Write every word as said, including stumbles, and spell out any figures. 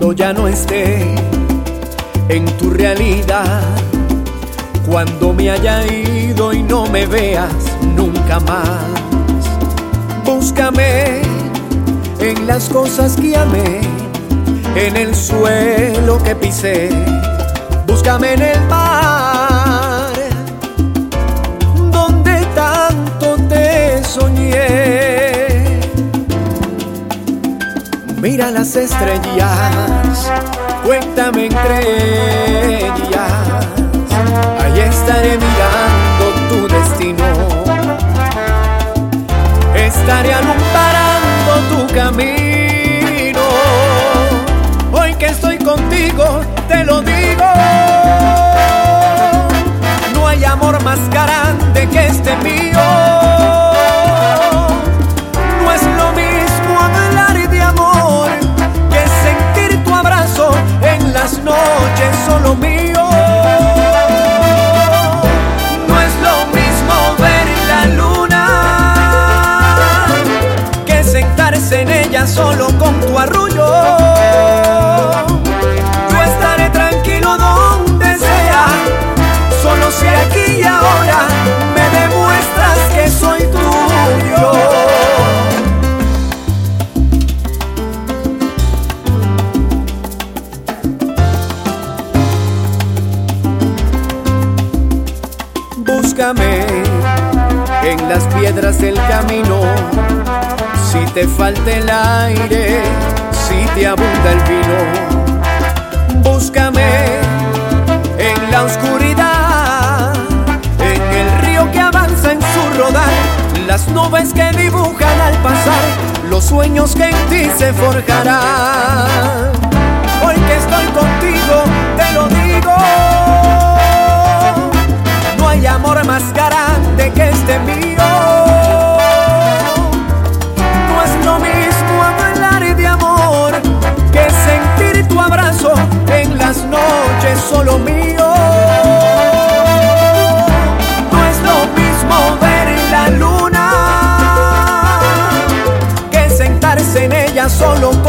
cuando ya no esté en tu realidad, cuando me haya ido y no me veas nunca más. Búscame en las cosas que amé, en el suelo que pisé. Búscame en el mar, donde tanto te soñé. Mira las estrellas, cuéntame entre ellas. Ahí estaré mirando tu destino, estaré alumbrando tu camino. Hoy que estoy contigo, te lo digo, no hay amor más grande que este mío. No es lo mismo hablar de amor que sentir tu abrazo en las noches solo mío. No es lo mismo ver la luna que sentarse en ella solo con tu arrullo. Yo estaré tranquilo donde sea, solo si aquí y ahora me demuestras que soy tuyo. Búscame en las piedras del camino, si te falta el aire, si te abunda el vino. Búscame en la oscuridad, en el río que avanza en su rodar, las nubes que dibujan al pasar, los sueños que en ti se forjarán. Hoy que estoy contigo, te lo digo, no hay amor más grande que este mío. No es lo mismo hablar de amor que sentir tu abrazo en las noches solo mío. No es lo mismo ver la luna que sentarse en ella solo